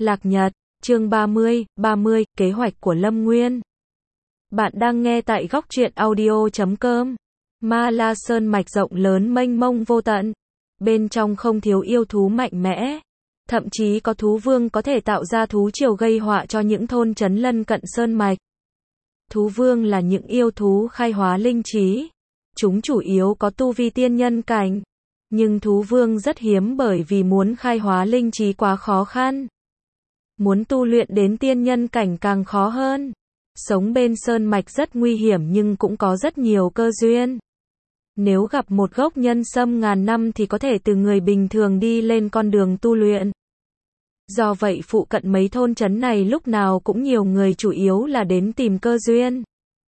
Lạc Nhật, chương 30, kế hoạch của Lâm Nguyên. Bạn đang nghe tại góc truyện audio.com. Ma La Sơn mạch rộng lớn mênh mông vô tận. Bên trong không thiếu yêu thú mạnh mẽ. Thậm chí có thú vương có thể tạo ra thú triều gây họa cho những thôn trấn lân cận sơn mạch. Thú vương là những yêu thú khai hóa linh trí. Chúng chủ yếu có tu vi tiên nhân cảnh. Nhưng thú vương rất hiếm bởi vì muốn khai hóa linh trí quá khó khăn. Muốn tu luyện đến tiên nhân cảnh càng khó hơn. Sống bên sơn mạch rất nguy hiểm nhưng cũng có rất nhiều cơ duyên. Nếu gặp một gốc nhân sâm ngàn năm thì có thể từ người bình thường đi lên con đường tu luyện. Do vậy phụ cận mấy thôn trấn này lúc nào cũng nhiều người chủ yếu là đến tìm cơ duyên.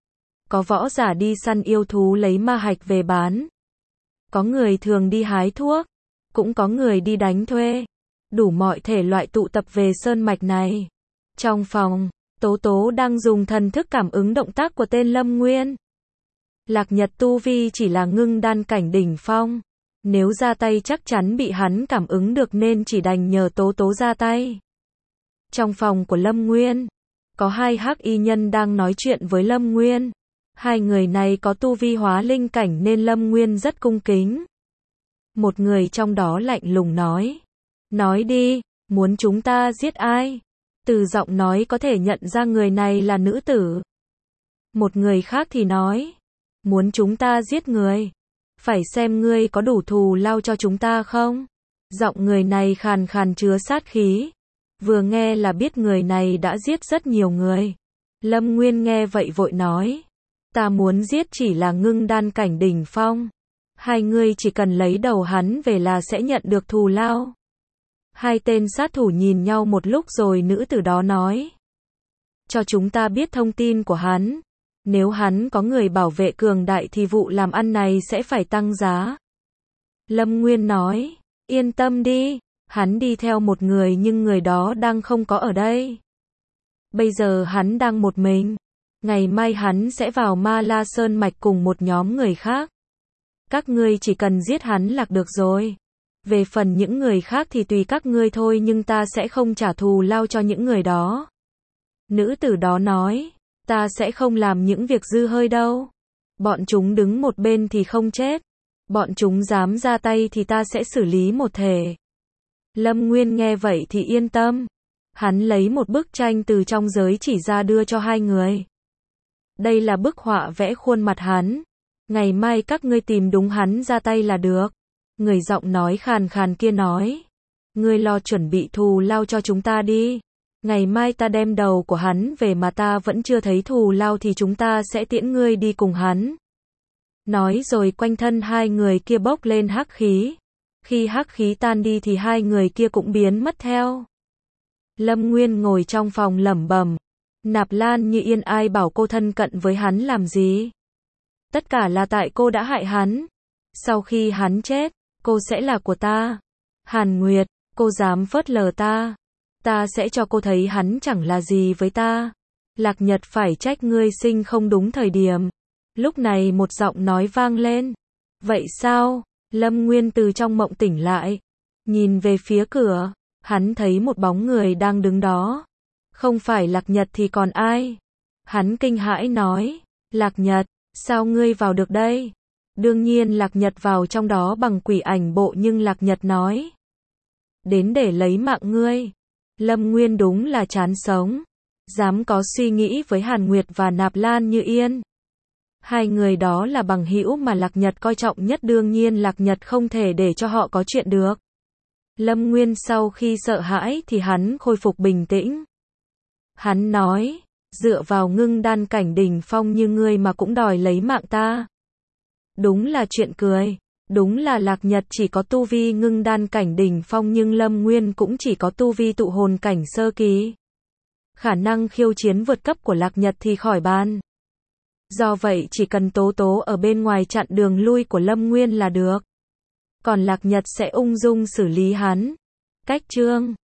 Có võ giả đi săn yêu thú lấy ma hạch về bán. Có người thường đi hái thuốc. Cũng có người đi đánh thuê. Đủ mọi thể loại tụ tập về sơn mạch này. Trong phòng, Tố Tố đang dùng thần thức cảm ứng động tác của tên Lâm Nguyên. Lạc Nhật tu vi chỉ là ngưng đan cảnh đỉnh phong. Nếu ra tay chắc chắn bị hắn cảm ứng được nên chỉ đành nhờ Tố Tố ra tay. Trong phòng của Lâm Nguyên, có hai hắc y nhân đang nói chuyện với Lâm Nguyên. Hai người này có tu vi hóa linh cảnh nên Lâm Nguyên rất cung kính. Một người trong đó lạnh lùng nói. Nói đi, muốn chúng ta giết ai? Từ giọng nói có thể nhận ra người này là nữ tử. Một người khác thì nói. Muốn chúng ta giết người? Phải xem ngươi có đủ thù lao cho chúng ta không? Giọng người này khàn khàn chứa sát khí. Vừa nghe là biết người này đã giết rất nhiều người. Lâm Nguyên nghe vậy vội nói. Ta muốn giết chỉ là ngưng đan cảnh đỉnh phong. Hai ngươi chỉ cần lấy đầu hắn về là sẽ nhận được thù lao. Hai tên sát thủ nhìn nhau một lúc rồi nữ tử đó nói. Cho chúng ta biết thông tin của hắn. Nếu hắn có người bảo vệ cường đại thì vụ làm ăn này sẽ phải tăng giá. Lâm Nguyên nói. Yên tâm đi. Hắn đi theo một người nhưng người đó đang không có ở đây. Bây giờ hắn đang một mình. Ngày mai hắn sẽ vào Ma La Sơn mạch cùng một nhóm người khác. Các ngươi chỉ cần giết hắn là được rồi. Về phần những người khác thì tùy các ngươi thôi nhưng ta sẽ không trả thù lao cho những người đó. Nữ tử đó nói, ta sẽ không làm những việc dư hơi đâu. Bọn chúng đứng một bên thì không chết. Bọn chúng dám ra tay thì ta sẽ xử lý một thể. Lâm Nguyên nghe vậy thì yên tâm. Hắn lấy một bức tranh từ trong giới chỉ ra đưa cho hai người. Đây là bức họa vẽ khuôn mặt hắn. Ngày mai các ngươi tìm đúng hắn ra tay là được. Người giọng nói khàn khàn kia nói. Ngươi lo chuẩn bị thù lao cho chúng ta đi. Ngày mai ta đem đầu của hắn về mà ta vẫn chưa thấy thù lao thì chúng ta sẽ tiễn ngươi đi cùng hắn. Nói rồi quanh thân hai người kia bốc lên hắc khí. Khi hắc khí tan đi thì hai người kia cũng biến mất theo. Lâm Nguyên ngồi trong phòng lẩm bẩm. Nạp Lan Như Yên ai bảo cô thân cận với hắn làm gì? Tất cả là tại cô đã hại hắn. Sau khi hắn chết, cô sẽ là của ta. Hàn Nguyệt, cô dám phớt lờ ta. Ta sẽ cho cô thấy hắn chẳng là gì với ta. Lạc Nhật phải trách ngươi sinh không đúng thời điểm. Lúc này một giọng nói vang lên. Vậy sao? Lâm Nguyên từ trong mộng tỉnh lại. Nhìn về phía cửa, hắn thấy một bóng người đang đứng đó. Không phải Lạc Nhật thì còn ai? Hắn kinh hãi nói. Lạc Nhật, sao ngươi vào được đây? Đương nhiên Lạc Nhật vào trong đó bằng quỷ ảnh bộ nhưng Lạc Nhật nói. Đến để lấy mạng ngươi. Lâm Nguyên đúng là chán sống. Dám có suy nghĩ với Hàn Nguyệt và Nạp Lan Như Yên. Hai người đó là bằng hữu mà Lạc Nhật coi trọng nhất đương nhiên Lạc Nhật không thể để cho họ có chuyện được. Lâm Nguyên sau khi sợ hãi thì hắn khôi phục bình tĩnh. Hắn nói, dựa vào ngưng đan cảnh đỉnh phong như ngươi mà cũng đòi lấy mạng ta. Đúng là chuyện cười. Đúng là Lạc Nhật chỉ có tu vi ngưng đan cảnh đỉnh phong nhưng Lâm Nguyên cũng chỉ có tu vi tụ hồn cảnh sơ kỳ. Khả năng khiêu chiến vượt cấp của Lạc Nhật thì khỏi bàn. Do vậy chỉ cần Tố Tố ở bên ngoài chặn đường lui của Lâm Nguyên là được. Còn Lạc Nhật sẽ ung dung xử lý hắn. Cách chương